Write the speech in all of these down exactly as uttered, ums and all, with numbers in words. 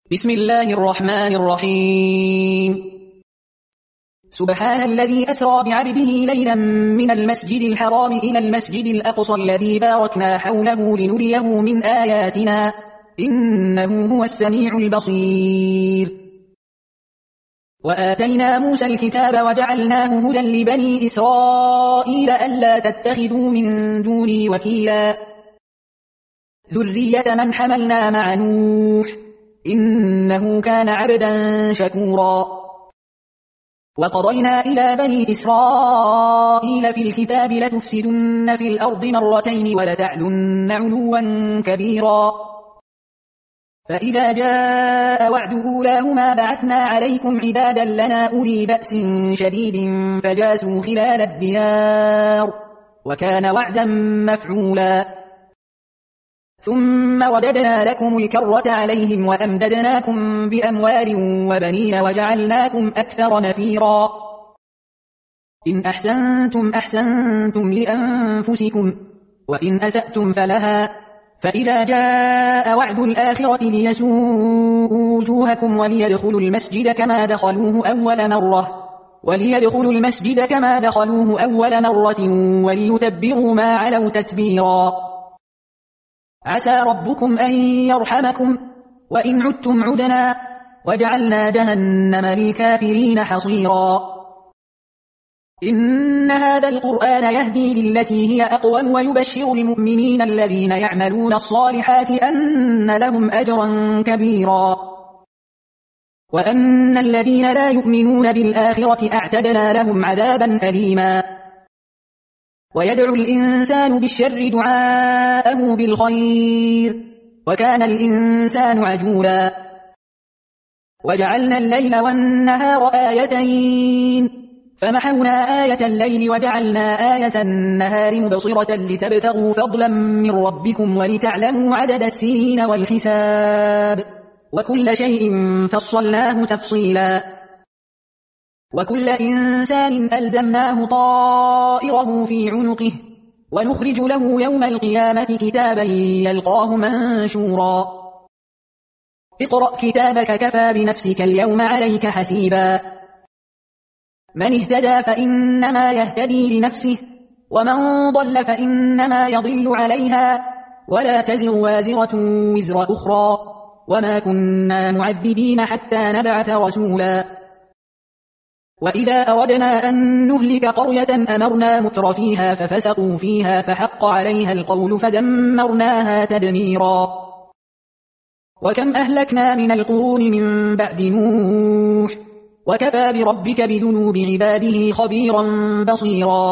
بسم الله الرحمن الرحيم. سبحان الذي أسرى بعبده ليلا من المسجد الحرام إلى المسجد الأقصى الذي باركنا حوله لنريه من آياتنا إنه هو السميع البصير. وآتينا موسى الكتاب وجعلناه هدى لبني إسرائيل ألا تتخذوا من دوني وكيلا ذرية من حملنا مع نوح إنه كان عبدا شكورا. وقضينا إلى بني إسرائيل في الكتاب لتفسدن في الأرض مرتين ولتعلن علوا كبيرا فإذا جاء وعد أولاهما بعثنا عليكم عبادا لنا أولي بأس شديد فجاسوا خلال الديار وكان وعدا مفعولا. ثم رددنا لكم الكرة عليهم وأمددناكم بأموال وبنين وجعلناكم أكثر نفيرا. إن أحسنتم أحسنتم لأنفسكم وإن أسأتم فلها فإذا جاء وعد الآخرة ليسوءوا وجوهكم وليدخلوا المسجد كما دخلوه أول مرة وليدخلوا المسجد كما دخلوه أول مرة وليتبروا ما علوا تتبيرا. عسى ربكم أن يرحمكم وإن عدتم عدنا وجعلنا جهنم للكافرين حصيرا. إن هذا القرآن يهدي للتي هي أقوم ويبشر المؤمنين الذين يعملون الصالحات أن لهم أجرا كبيرا وأن الذين لا يؤمنون بالآخرة أعتدنا لهم عذابا أليما. ويدعو الإنسان بالشر دعاءه بالخير وكان الإنسان عجولا. وجعلنا الليل والنهار آيتين فمحونا آية الليل وجعلنا آية النهار مبصرة لتبتغوا فضلا من ربكم ولتعلموا عدد السنين والحساب وكل شيء فصلناه تفصيلا. وكل إنسان ألزمناه طائره في عنقه ونخرج له يوم القيامة كتابا يلقاه منشورا. اقرأ كتابك كفى بنفسك اليوم عليك حسيبا. من اهتدى فإنما يهتدي لنفسه ومن ضل فإنما يضل عليها ولا تزر وازرة وزر أخرى وما كنا معذبين حتى نبعث رسولا. وإذا أردنا أن نهلك قرية أمرنا متر فيها ففسقوا فيها فحق عليها القول فدمرناها تدميرا. وكم أهلكنا من القرون من بعد نوح وكفى بربك بذنوب عباده خبيرا بصيرا.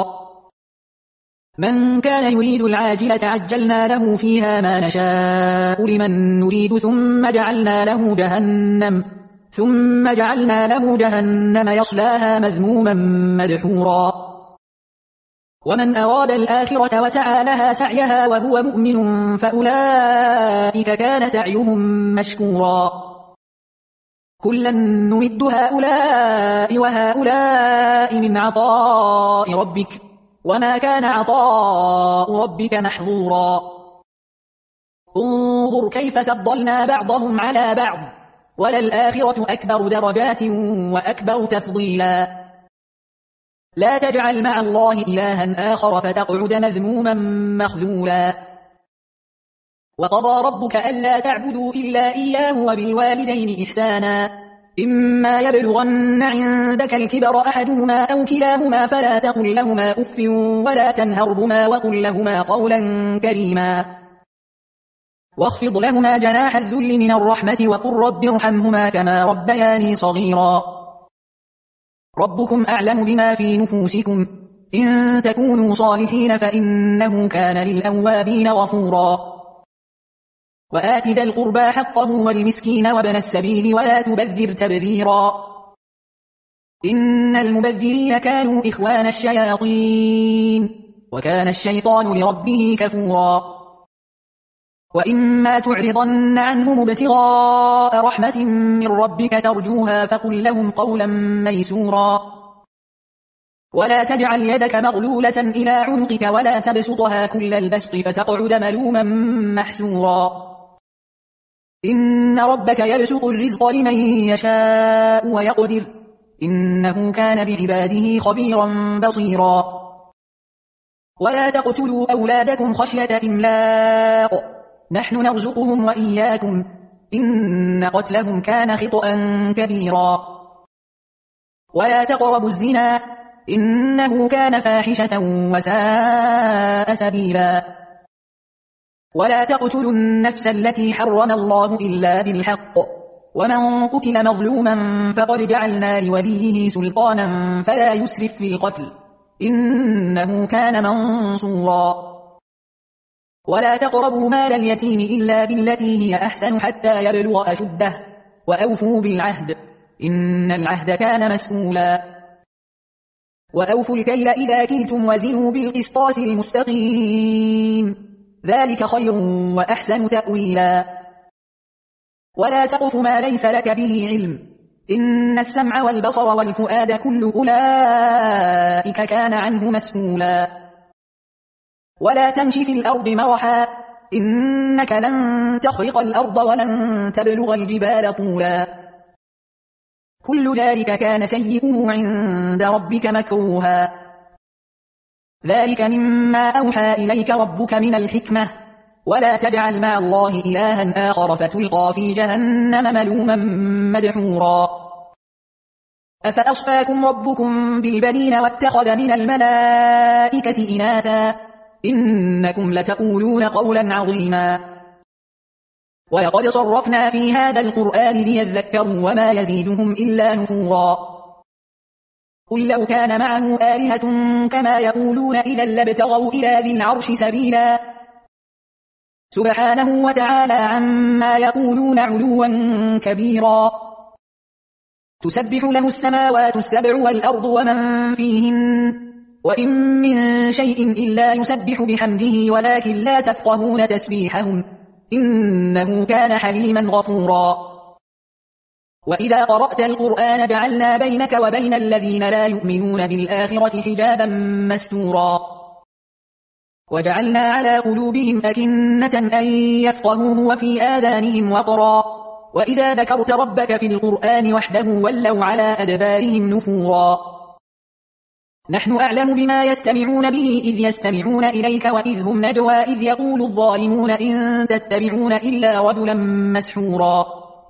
من كان يريد العاجلة عجلنا له فيها ما نشاء لمن نريد ثم جعلنا له جهنم ثم جعلنا له جهنم يصلاها مذموما مدحورا. ومن أراد الآخرة وسعى لها سعيها وهو مؤمن فأولئك كان سعيهم مشكورا. كلا نمد هؤلاء وهؤلاء من عطاء ربك وما كان عطاء ربك محظورا. انظر كيف فضلنا بعضهم على بعض وللآخرة أكبر درجات وأكبر تفضيلا. لا تجعل مع الله إلها آخر فتقعد مذموما مخذولا. وقضى ربك ألا تعبدوا إلا إياه وبالوالدين إحسانا إما يبلغن عندك الكبر أحدهما أو كلاهما فلا تقل لهما أف ولا تنهرهما وقل لهما قولا كريما واخفض لهما جناح الذل من الرحمة وقل رب ارحمهما كما ربياني صغيرا. ربكم أعلم بما في نفوسكم إن تكونوا صالحين فإنه كان للأوابين غفورا. وآت ذا القربى حقه والمسكين وابن السبيل ولا تبذر تبذيرا إن المبذرين كانوا إخوان الشياطين وكان الشيطان لربه كفورا. وإما تعرضن عنهم ابتغاء رحمة من ربك ترجوها فقل لهم قولا ميسورا. ولا تجعل يدك مغلولة إلى عنقك ولا تبسطها كل البسط فتقعد ملوما محسورا. إن ربك يبسط الرزق لمن يشاء ويقدر إنه كان بعباده خبيرا بصيرا ولا تقتلوا أولادكم خشية إملاق نحن نرزقهم وإياكم إن قتلهم كان خطأ كبيرا ولا تقربوا الزنا إنه كان فاحشة وساء سبيلا ولا تقتلوا النفس التي حرم الله إلا بالحق ومن قتل مظلوما فقد جعلنا لوليه سلطانا فلا يسرف في القتل إنه كان منصورا ولا تقربوا مال اليتيم إلا بالتي هي أحسن حتى يبلغ أشده وأوفوا بالعهد إن العهد كان مسؤولا وأوفوا الكيل إذا كلتم وزنوا بالقسطاس المستقيم ذلك خير وأحسن تأويلا ولا تقف ما ليس لك به علم إن السمع والبصر والفؤاد كل أولئك كان عنه مسؤولا ولا تمشي في الأرض مرحا إنك لن تخرق الأرض ولن تبلغ الجبال طولا كل ذلك كان سيئه عند ربك مكروها ذلك مما أوحى إليك ربك من الحكمة ولا تجعل مع الله إلها آخر فتلقى في جهنم ملوما مدحورا أفأصفاكم ربكم بالبنين واتخذ من الملائكة إناثا إنكم لتقولون قولا عظيما ولقد صرفنا في هذا القرآن ليذكروا وما يزيدهم إلا نفورا قل لو كان معه آلهة كما يقولون إذا لابتغوا إلى ذي العرش سبيلا سبحانه وتعالى عما يقولون علوا كبيرا تسبح له السماوات السبع والأرض ومن فيهن وإن من شيء إلا يسبح بحمده ولكن لا تفقهون تسبيحهم إنه كان حليما غفورا وإذا قرأت القرآن جعلنا بينك وبين الذين لا يؤمنون بالآخرة حجابا مستورا وجعلنا على قلوبهم أكنة أن يفقهوه وفي آذانهم وقرا وإذا ذكرت ربك في القرآن وحده ولوا على أدبارهم نفورا نحن أعلم بما يستمعون به إذ يستمعون إليك وإذ هم نجوى إذ يقول الظالمون إن تتبعون إلا رجلا مسحورا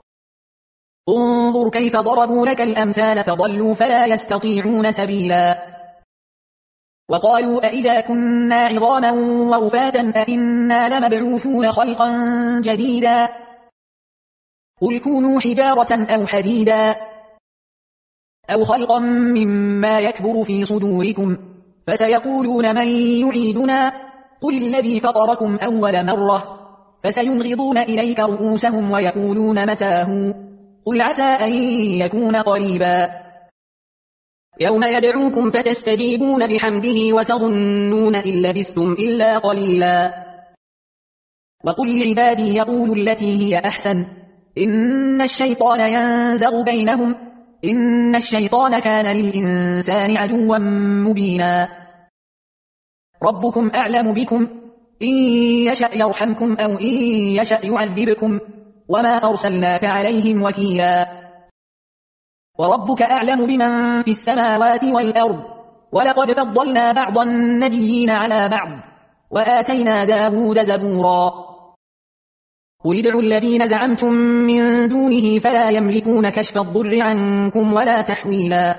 انظر كيف ضربوا لك الأمثال فضلوا فلا يستطيعون سبيلا وقالوا أئذا كنا عظاما ورفاتا أئنا لمبعوثون خلقا جديدا قل كونوا حجارة أو حديدا أو خلقا مما يكبر في صدوركم فسيقولون من يعيدنا قل الذي فطركم أول مرة فسينغضون إليك رؤوسهم ويقولون متاه قل عسى أن يكون قريبا يوم يدعوكم فتستجيبون بحمده وتظنون إن لبثتم إلا قليلا وقل لعبادي يقولوا التي هي أحسن إن الشيطان ينزغ بينهم إن الشيطان كان للإنسان عدوا مبينا ربكم أعلم بكم إن يشأ يرحمكم أو إن يشأ يعذبكم وما أرسلناك عليهم وكيلا وربك أعلم بمن في السماوات والأرض ولقد فضلنا بعض النبيين على بعض وآتينا داود زبورا قل ادعوا الذين زعمتم من دونه فلا يملكون كشف الضر عنكم ولا تحويلا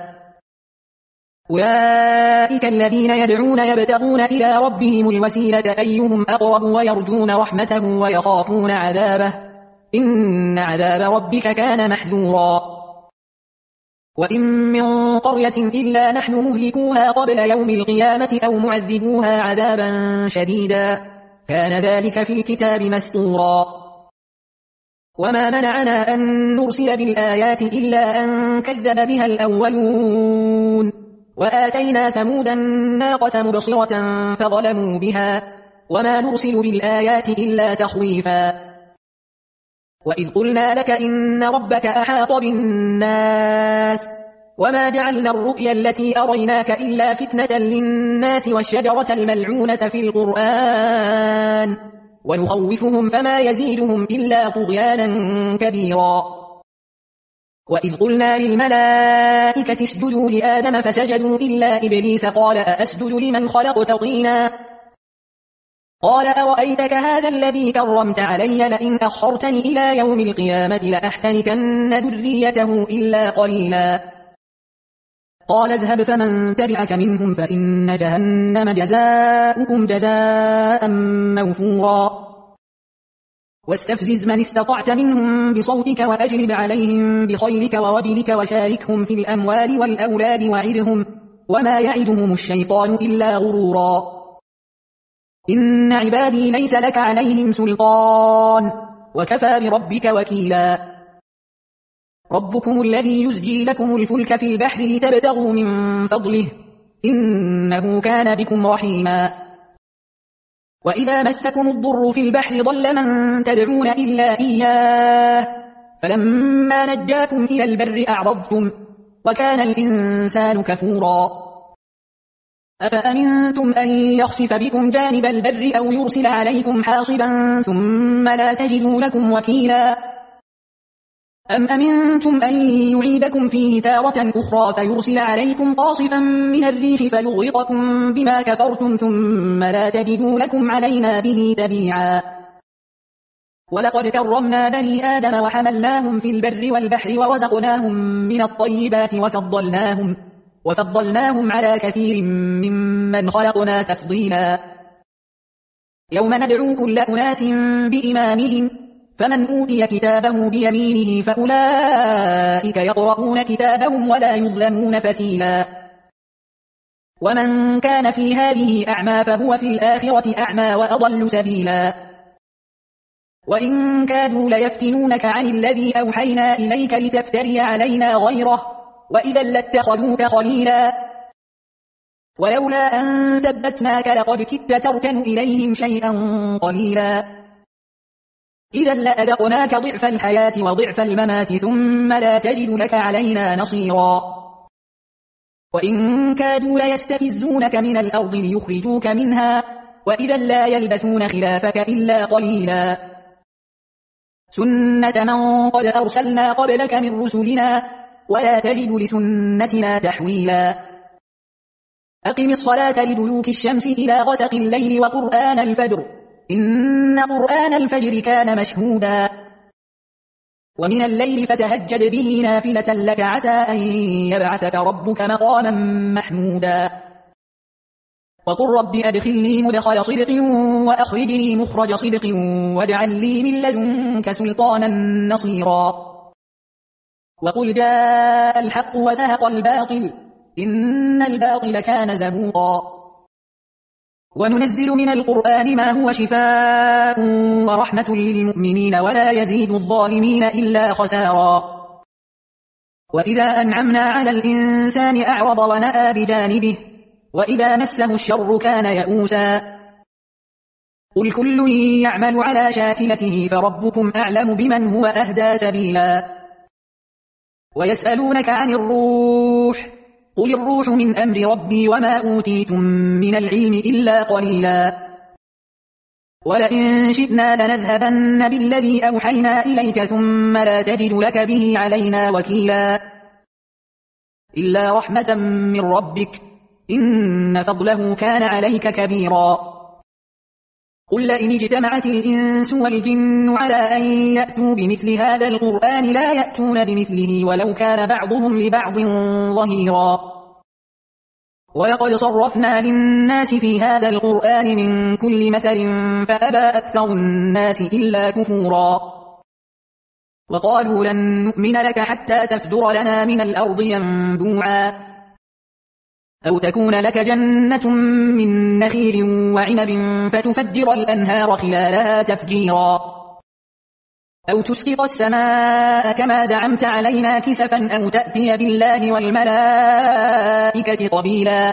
أولئك الذين يدعون يبتغون إلى ربهم الوسيلة أيهم أقرب ويرجون رحمته ويخافون عذابه إن عذاب ربك كان محذورا وإن من قرية إلا نحن مهلكوها قبل يوم القيامة أو معذبوها عذابا شديدا كان ذلك في الكتاب مسطورا وما منعنا أن نرسل بالآيات إلا أن كذب بها الأولون وآتينا ثمود الناقة مبصرة فظلموا بها وما نرسل بالآيات إلا تخويفا وإذ قلنا لك إن ربك أحاط بالناس وما جعلنا الرؤيا التي أريناك إلا فتنة للناس والشجرة الملعونة في القرآن ونخوفهم فما يزيدهم إلا طغيانا كبيرا. وإذ قلنا للملائكة اسجدوا لآدم فسجدوا إلا إبليس قال أأسجد لمن خلقت طينا قال أرأيتك هذا الذي كرمت علي لئن أخرتني إلى يوم القيامة لأحتنكن ذريته إلا قليلا قال اذهب فمن تبعك منهم فإن جهنم جزاؤكم جزاء موفورا واستفزز من استطعت منهم بصوتك وأجلب عليهم بخيلك ورجلك وشاركهم في الأموال والأولاد وعدهم وما يعدهم الشيطان إلا غرورا إن عبادي ليس لك عليهم سلطان وكفى بربك وكيلا ربكم الذي يزجي لكم الفلك في البحر لتبتغوا من فضله إنه كان بكم رحيما وإذا مسكم الضر في البحر ضل من تدعون إلا إياه فلما نجاكم إلى البر أعرضتم وكان الإنسان كفورا أفأمنتم أن يخسف بكم جانب البر أو يرسل عليكم حاصبا ثم لا تجدوا لكم وكيلا أم أمنتم أن يعيدكم فيه تارة أخرى فيرسل عليكم قاصفا من الريح فيغرقكم بما كفرتم ثم لا تجدوا لكم علينا به تبيعا ولقد كرمنا بني آدم وحملناهم في البر والبحر ورزقناهم من الطيبات وفضلناهم, وفضلناهم على كثير ممن خلقنا تفضيلا يوم ندعو كل أناس بإمامهم فمن أوتي كتابه بيمينه فأولئك يقرؤون كتابهم ولا يظلمون فتيلا ومن كان في هذه أعمى فهو في الآخرة أعمى وأضل سبيلا وإن كادوا ليفتنونك عن الذي أوحينا إليك لتفتري علينا غيره وإذا لاتخذوك خليلا ولولا أن ثبتناك لقد كدت تركن إليهم شيئا قليلا إذا لأذقناك ضعف الحياة وضعف الممات ثم لا تجد لك علينا نصيرا وإن كادوا ليستفزونك من الأرض ليخرجوك منها وإذا لا يلبثون خلافك إلا قليلا سنة من قد أرسلنا قبلك من رسلنا ولا تجد لسنتنا تحويلا أقم الصلاة لدلوك الشمس إلى غسق الليل وقرآن الفجر إن قرآن الفجر كان مشهودا ومن الليل فتهجد به نافلة لك عسى أن يبعثك ربك مقاما محمودا وقل رب أدخلني مدخل صدق وأخرجني مخرج صدق واجعل لي من لدنك سلطانا نصيرا وقل جاء الحق وزهق الباطل إن الباطل كان زهوقا وننزل من القرآن ما هو شفاء ورحمة للمؤمنين ولا يزيد الظالمين إلا خسارا وإذا أنعمنا على الإنسان أعرض ونأى بجانبه وإذا مسه الشر كان يئوسا قل كل يعمل على شاكلته فربكم أعلم بمن هو أهدى سبيلا ويسألونك عن الروح قل الروح من أمر ربي وما أوتيتم من العلم إلا قليلا ولئن شئنا لنذهبن بالذي أوحينا إليك ثم لا تجد لك به علينا وكيلا إلا رحمة من ربك إن فضله كان عليك كبيرا قل لئن اجتمعت الإنس والجن على أن يأتوا بمثل هذا القرآن لا يأتون بمثله ولو كان بعضهم لبعض ظهيرا ولقد صرفنا للناس في هذا القرآن من كل مثل فأبى أكثر الناس إلا كفورا وقالوا لن نؤمن لك حتى تفجر لنا من الأرض ينبوعا أو تكون لك جنة من نخيل وعنب فتفجر الأنهار خلالها تفجيرا أو تسقط السماء كما زعمت علينا كسفا أو تأتي بالله والملائكة قبيلا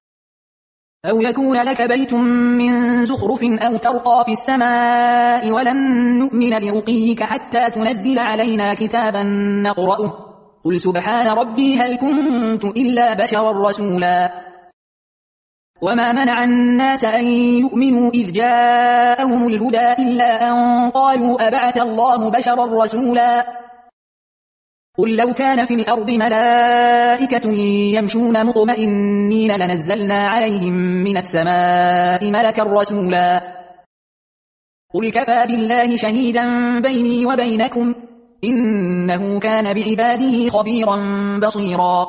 أو يكون لك بيت من زخرف أو ترقى في السماء ولن نؤمن لرقيك حتى تنزل علينا كتابا نقرأه قل سبحان ربي هل كنت إلا بشرا رسولا وما منع الناس أن يؤمنوا إذ جاءهم الهدى إلا أن قالوا أبعث الله بشرا رسولا قل لو كان في الأرض ملائكة يمشون مطمئنين لنزلنا عليهم من السماء ملكا رسولا قل كفى بالله شهيدا بيني وبينكم إنه كان بعباده خبيرا بصيرا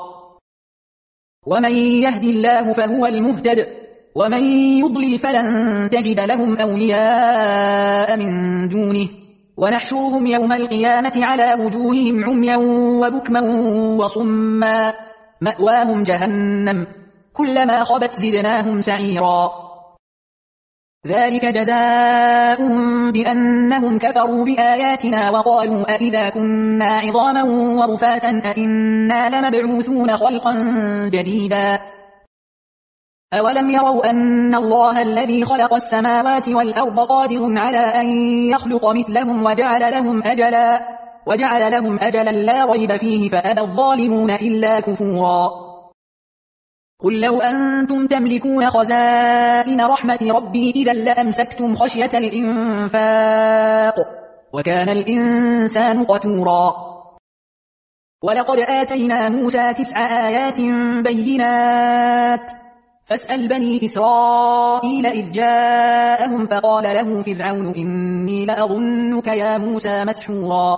ومن يهد الله فهو المهتد ومن يضلل فلن تجد لهم أولياء من دونه ونحشرهم يوم القيامة على وجوههم عميا وبكما وصما مأواهم جهنم كلما خبت زدناهم سعيرا ذلك جزاؤهم بأنهم كفروا بآياتنا وقالوا أئذا كنا عظاما ورفاتا أئنا لمبعوثون خلقا جديدا أولم يروا أن الله الذي خلق السماوات والأرض قادر على أن يخلق مثلهم وجعل لهم أجلا وجعل لهم أجلا لا ريب فيه فأبى الظالمون إلا كفورا قل لو أنتم تملكون خزائن رحمة ربي إذا لأمسكتم خشية الإنفاق وكان الإنسان قتورا ولقد آتينا موسى تسع آيات بينات فاسأل بني إسرائيل إذ جاءهم فقال له فرعون إني لأظنك يا موسى مسحورا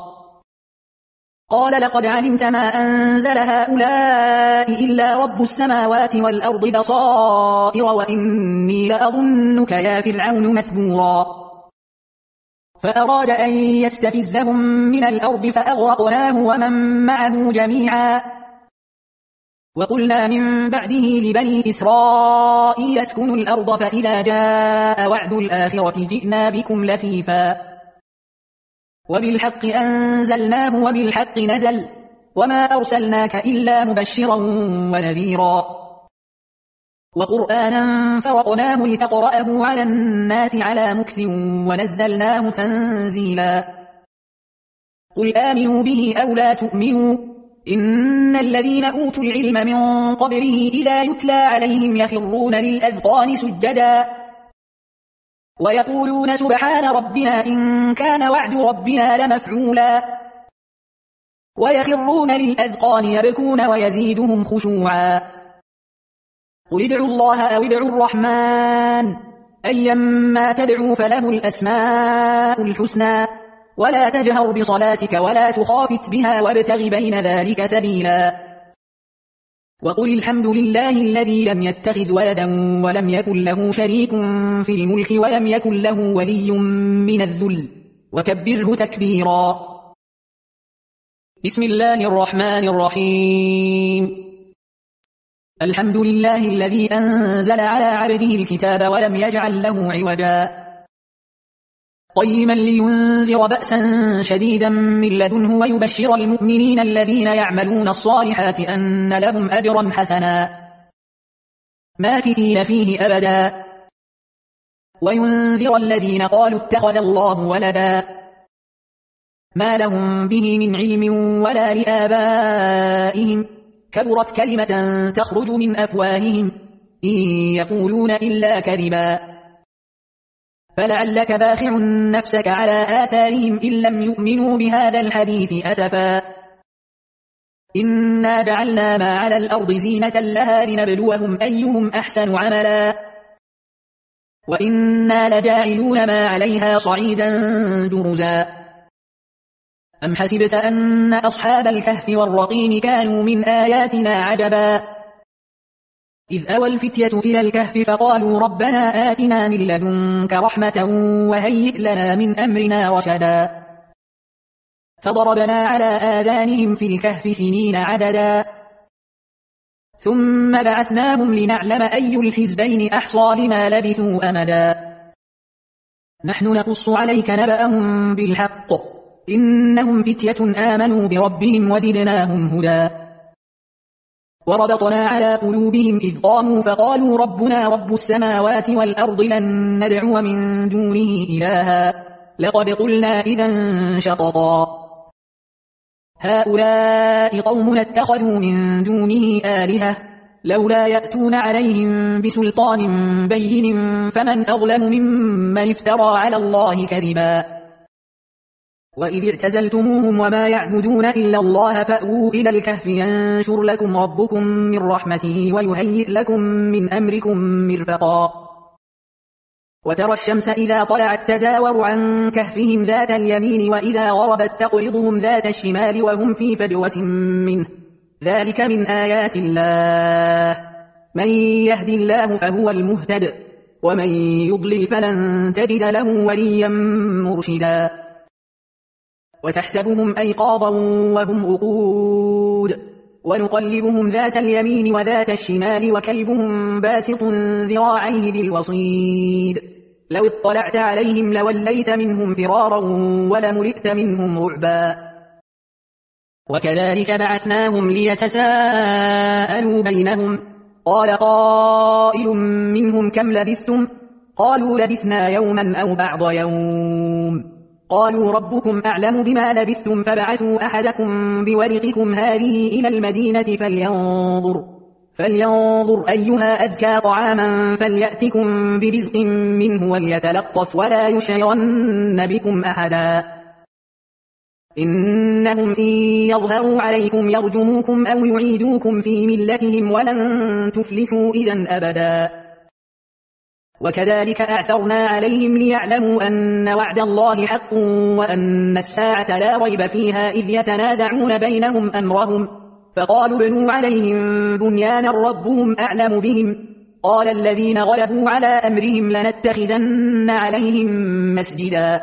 قال لقد علمت ما أنزل هؤلاء إلا رب السماوات والأرض بصائر وإني لأظنك يا فرعون مثبورا فأراد أن يستفزهم من الأرض فأغرقناه ومن معه جميعا وقلنا من بعده لبني إسرائيل اسكنوا الأرض فإذا جاء وعد الآخرة جئنا بكم لفيفا وبالحق أنزلناه وبالحق نزل وما أرسلناك إلا مبشرا ونذيرا وقرآنا فرقناه لتقرأه على الناس على مكث ونزلناه تنزيلا قل آمنوا به أو لا تؤمنوا إن الذين أوتوا العلم من قبله إذا يتلى عليهم يخرون للأذقان سجدا ويقولون سبحان ربنا إن كان وعد ربنا لمفعولا ويخرون للأذقان يبكون ويزيدهم خشوعا قل ادعوا الله أو ادعوا الرحمن أيما تدعوا فله الأسماء الحسنى ولا تجهر بصلاتك ولا تخافت بها وابتغ بين ذلك سبيلا وقل الحمد لله الذي لم يتخذ ولدا ولم يكن له شريك في الملك ولم يكن له ولي من الذل وكبره تكبيرا بسم الله الرحمن الرحيم الحمد لله الذي أنزل على عبده الكتاب ولم يجعل له عوجا قيما لينذر بأسا شديدا من لدنه ويبشر المؤمنين الذين يعملون الصالحات أن لهم أجرا حسنا ماكثين فيه أبدا وينذر الذين قالوا اتخذ الله ولدا ما لهم به من علم ولا لآبائهم كبرت كلمة تخرج من أفواههم إن يقولون إلا كذبا فلعلك باخع نفسك على آثارهم إن لم يؤمنوا بهذا الحديث أسفا إنا جعلنا ما على الأرض زينة لها لنبلوهم أيهم أحسن عملا وإنا لجاعلون ما عليها صعيدا جرزا أم حسبت أن أصحاب الكهف والرقيم كانوا من آياتنا عجبا إذ أوى الفتية إلى الكهف فقالوا ربنا آتنا من لدنك رحمة وهيئ لنا من أمرنا رشدا فضربنا على آذانهم في الكهف سنين عددا ثم بعثناهم لنعلم أي الحزبين أحصى لما لبثوا أمدا نحن نقص عليك نبأهم بالحق إنهم فتية آمنوا بربهم وزدناهم هدى وربطنا على قلوبهم إذ قاموا فقالوا ربنا رب السماوات والأرض لن ندعو من دونه إلها لقد قلنا إذا شططا هؤلاء قوم اتخذوا من دونه آلهة لولا يأتون عليهم بسلطان بين فمن أظلم ممن افترى على الله كذبا. وإذ اعتزلتموهم وما يعبدون إلا الله فأووا إلى الكهف ينشر لكم ربكم من رحمته ويهيئ لكم من أمركم مرفقا. وترى الشمس إذا طلعت تزاور عن كهفهم ذات اليمين وإذا غربت تقرضهم ذات الشمال وهم في فجوة منه، ذلك من آيات الله، من يهد الله فهو المهتد ومن يضلل فلن تجد له وليا مرشدا. وتحسبهم أيقاظا وهم رقود ونقلبهم ذات اليمين وذات الشمال وكلبهم باسط ذراعيه بالوصيد، لو اطلعت عليهم لوليت منهم فرارا ولملئت منهم رعبا. وكذلك بعثناهم ليتساءلوا بينهم، قال قائل منهم كم لبثتم؟ قالوا لبثنا يوما أو بعض يوم. قالوا ربكم أعلم بما لبثتم فبعثوا أحدكم بورقكم هذه إلى المدينة فلينظر, فلينظر أيها أزكى طعاما فليأتكم برزق منه وليتلطف ولا يشعرن بكم أحدا. إنهم إن يظهروا عليكم يرجموكم أو يعيدوكم في ملتهم ولن تفلحوا إذا أبدا. وكذلك أعثرنا عليهم ليعلموا أن وعد الله حق وأن الساعة لا ريب فيها إذ يتنازعون بينهم أمرهم، فقالوا ابنوا عليهم بنيانا ربهم أعلم بهم. قال الذين غلبوا على أمرهم لنتخذن عليهم مسجدا.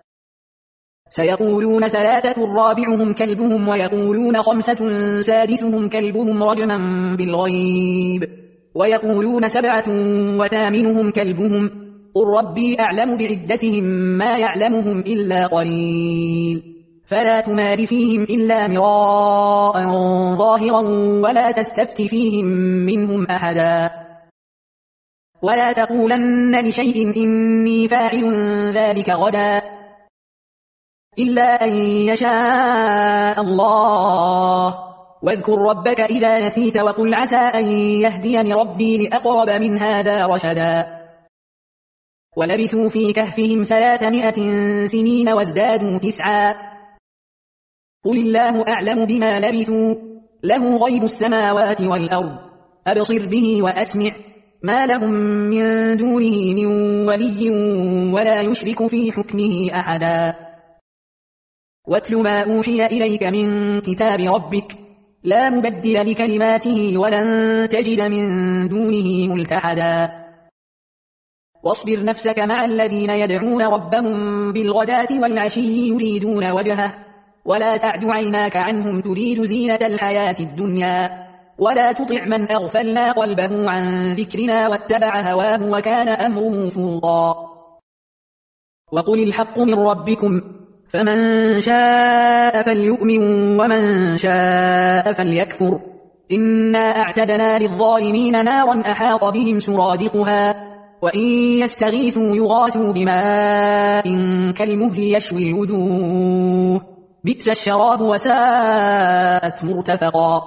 سيقولون ثلاثة رابعهم كلبهم ويقولون خمسة سادسهم كلبهم رجما بالغيب ويقولون سبعة وثامنهم كلبهم، قل ربي أعلم بعدتهم ما يعلمهم إلا قليل، فلا تمار فيهم إلا مراء ظاهرا ولا تستفت فيهم منهم أحدا. ولا تقولن لشيء إني فاعل ذلك غدا إلا أن يشاء الله، واذكر ربك إذا نسيت وقل عسى أن يهديني ربي لأقرب من هذا رشدا. ولبثوا في كهفهم ثلاثمائة سنين وازدادوا تسعا، قل الله أعلم بما لبثوا له غيب السماوات والأرض أبصر به وأسمع ما لهم من دونه من ولي ولا يشرك في حكمه أحدا. واتل ما أوحي إليك من كتاب ربك لا مبدل لكلماته ولن تجد من دونه ملتحدا. واصبر نفسك مع الذين يدعون ربهم بالغداة والعشي يريدون وجهه ولا تعد عيناك عنهم تريد زينة الحياة الدنيا ولا تطع من أغفلنا قلبه عن ذكرنا واتبع هواه وكان أمره فرطا. وقل الحق من ربكم فمن شاء فليؤمن ومن شاء فليكفر إنا أعتدنا للظالمين نارا أحاط بهم سرادقها وإن يستغيثوا يغاثوا بماء كالمهل يشوي الوجوه بئس الشراب وساءت مرتفقا.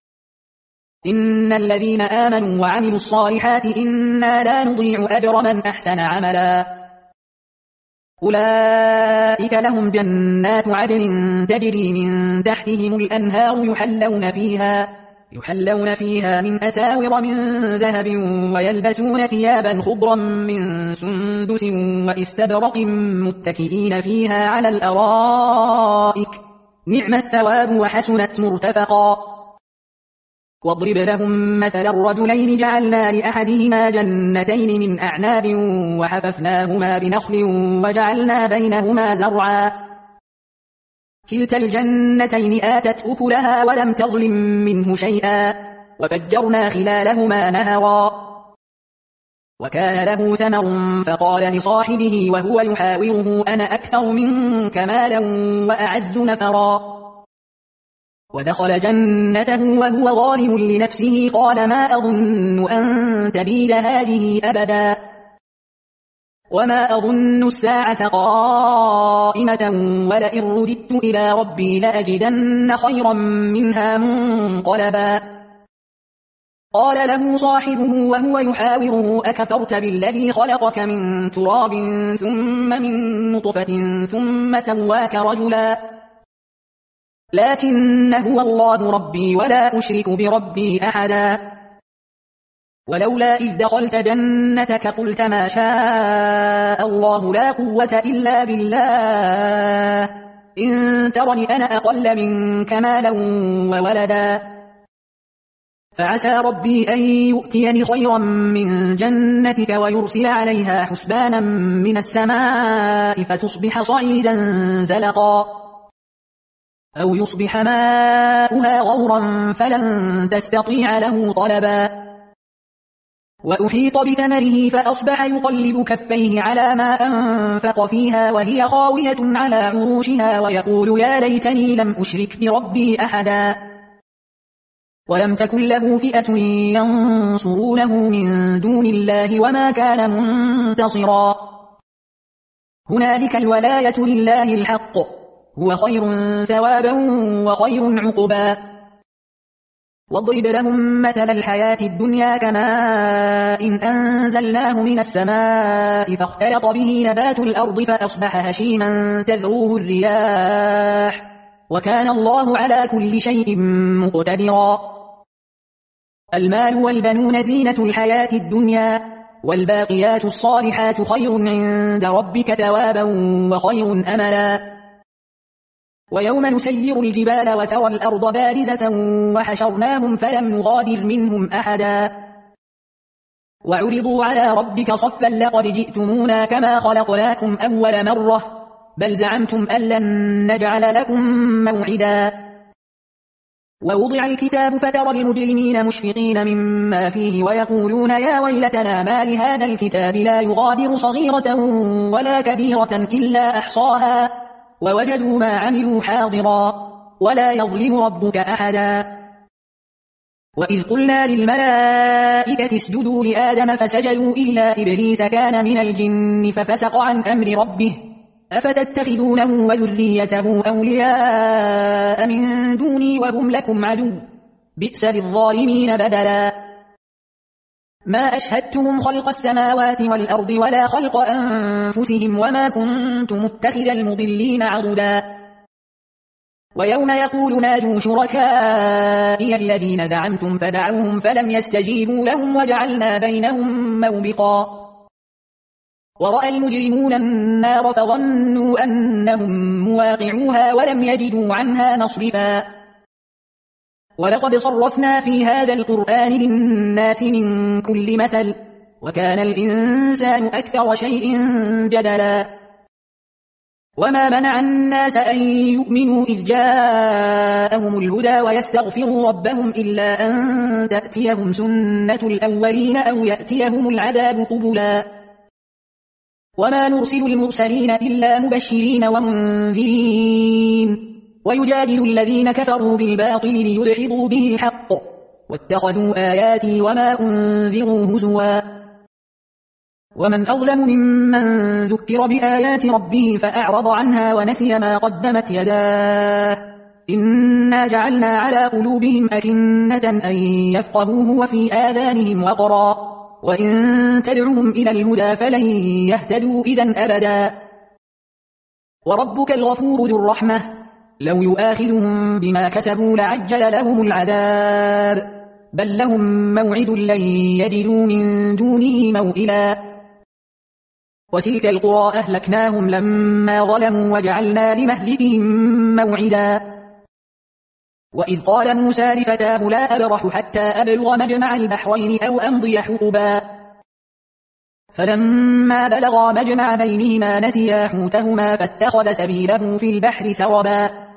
إن الذين آمنوا وعملوا الصالحات إنا لا نضيع أجر من أحسن عملا. أولئك لهم جنات عدن تجري من تحتهم الأنهار يحلون فيها يحلون فيها من أساور من ذهب ويلبسون ثيابا خضرا من سندس واستبرق متكئين فيها على الأرائك نعم الثواب وحسنت مرتفقا. واضرب لهم مثل الرجلين جعلنا لأحدهما جنتين من أعناب وحففناهما بنخل وجعلنا بينهما زرعا كلتا الجنتين آتت أكلها ولم تظلم منه شيئا وفجرنا خلالهما نهرا. وكان له ثمر فقال لصاحبه وهو يحاوره أنا أكثر منك مالا وأعز نفرا. ودخل جنته وهو ظالم لنفسه قال ما أظن أن تبيد هذه أبدا وما أظن الساعة قائمة ولئن رددت إلى ربي لأجدن خيرا منها منقلبا. قال له صاحبه وهو يحاوره أكفرت بالذي خلقك من تراب ثم من نطفة ثم سواك رجلا لكن هو الله ربي ولا أشرك بربي أحدا ولولا إذ دخلت جنتك قلت ما شاء الله لا قوة إلا بالله إن ترني أنا أقل منك مالا وولدا فعسى ربي أن يؤتيني خيرا من جنتك ويرسل عليها حسبانا من السماء فتصبح صعيدا زلقا أو يصبح ماؤها غورا فلن تستطيع له طلبا وأحيط بثمره فأصبح يقلب كفيه على ما أنفق فيها وهي خاوية على عروشها ويقول يا ليتني لم أشرك بربي أحدا ولم تكن له فئة ينصرونه من دون الله وما كان منتصرا هنالك الولاية لله الحق هو خير ثوابا وخير عقبا واضرب لهم مثل الحياة الدنيا كماء إن أنزلناه من السماء فاختلط به نبات الأرض فأصبح هشيما تذروه الرياح وكان الله على كل شيء مقتدرا المال والبنون زينة الحياة الدنيا والباقيات الصالحات خير عند ربك ثوابا وخير أملا ويوم نسير الجبال وترى الأرض بارزة وحشرناهم فلم نغادر منهم أحدا وعرضوا على ربك صفا لقد جئتمونا كما خلقناكم أول مرة بل زعمتم أن لن نجعل لكم موعدا ووضع الكتاب فترى المجرمين مشفقين مما فيه ويقولون يا ويلتنا ما لهذا الكتاب لا يغادر صغيرة ولا كبيرة إلا أحصاها ووجدوا ما عملوا حاضرا ولا يظلم ربك أحدا وإذ قلنا للملائكة اسجدوا لآدم فسجدوا إلا إبليس كان من الجن ففسق عن أمر ربه أفتتخذونه وذريته أولياء من دوني وهم لكم عدو بئس للظالمين بدلا ما أشهدتهم خلق السماوات والأرض ولا خلق أنفسهم وما كنت متخذ المضلين عضدا ويوم يقول نادوا شركائي الذين زعمتم فدعوهم فلم يستجيبوا لهم وجعلنا بينهم موبقا ورأى المجرمون النار فظنوا أنهم مواقعوها ولم يجدوا عنها مصرفا ولقد صرفنا في هذا القرآن للناس من كل مثل وكان الإنسان أكثر شيء جدلا وما منع الناس أن يؤمنوا إذ جاءهم الهدى ويستغفروا ربهم إلا أن تأتيهم سنة الأولين أو يأتيهم العذاب قبلا وما نرسل المرسلين إلا مبشرين ومنذرين ويجادل الذين كفروا بالباطل ليدحضوا به الحق واتخذوا آياتي وما أنذروا هزوا ومن أظلم ممن ذكر بآيات ربه فأعرض عنها ونسي ما قدمت يداه إنا جعلنا على قلوبهم أكنة أن يفقهوه وفي آذانهم وقرا وإن تدعهم إلى الهدى فلن يهتدوا إذن أبدا وربك الغفور ذو الرحمة لو يؤاخذهم بما كسبوا لعجل لهم العذاب بل لهم موعد لن يجدوا من دونه موئلا وتلك القرى أهلكناهم لما ظلموا وجعلنا لمهلكهم موعدا وإذ قال موسى لفتاه لا أبرح حتى أبلغ مجمع البحرين أو أمضي حقبا فلما بلغا مجمع بينهما نسيا حوتهما فاتخذ سبيله في البحر سربا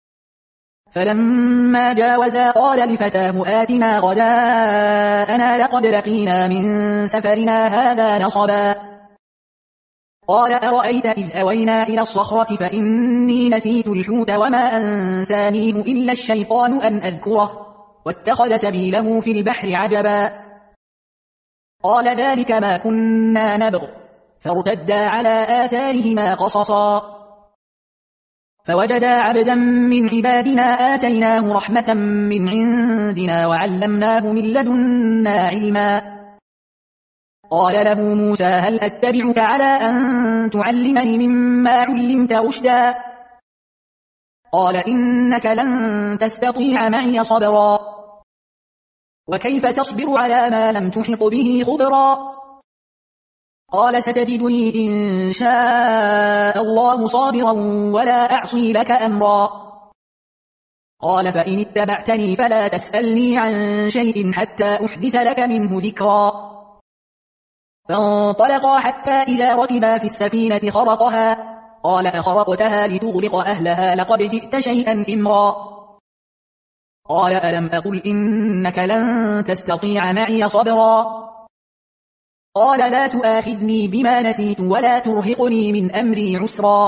فلما جاوزا قال لفتاه آتنا غداءنا لقد لقينا من سفرنا هذا نصبا قال أرأيت إذ أوينا إلى الصخرة فإني نسيت الحوت وما أنسانيه إلا الشيطان أن أذكره واتخذ سبيله في البحر عجبا قال ذلك ما كنا نبغ فارتدا على آثارهما قصصا فوجدا عبدا من عبادنا آتيناه رحمة من عندنا وعلمناه من لدنا علما. قال له موسى هل أتبعك على أن تعلمني مما علمت رشدا؟ قال إنك لن تستطيع معي صبرا. وكيف تصبر على ما لم تحط به خبرا؟ قال ستجدني إن شاء الله صابرا ولا أعصي لك أمرا. قال فإن اتبعتني فلا تسألني عن شيء حتى أحدث لك منه ذكرا. فانطلقا حتى إذا ركبا في السفينة خرقها قال أخرقتها لتغرق أهلها لقد جئت شيئا إمرا. قال ألم أقل إنك لن تستطيع معي صبرا؟ قال لا تؤاخذني بما نسيت ولا ترهقني من أمري عسرا.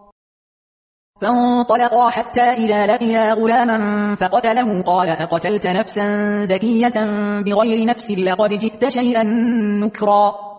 فانطلقا حتى إذا لقيا غلاما فقتله قال أقتلت نفسا زكية بغير نفس لقد جئت شيئا نكرا.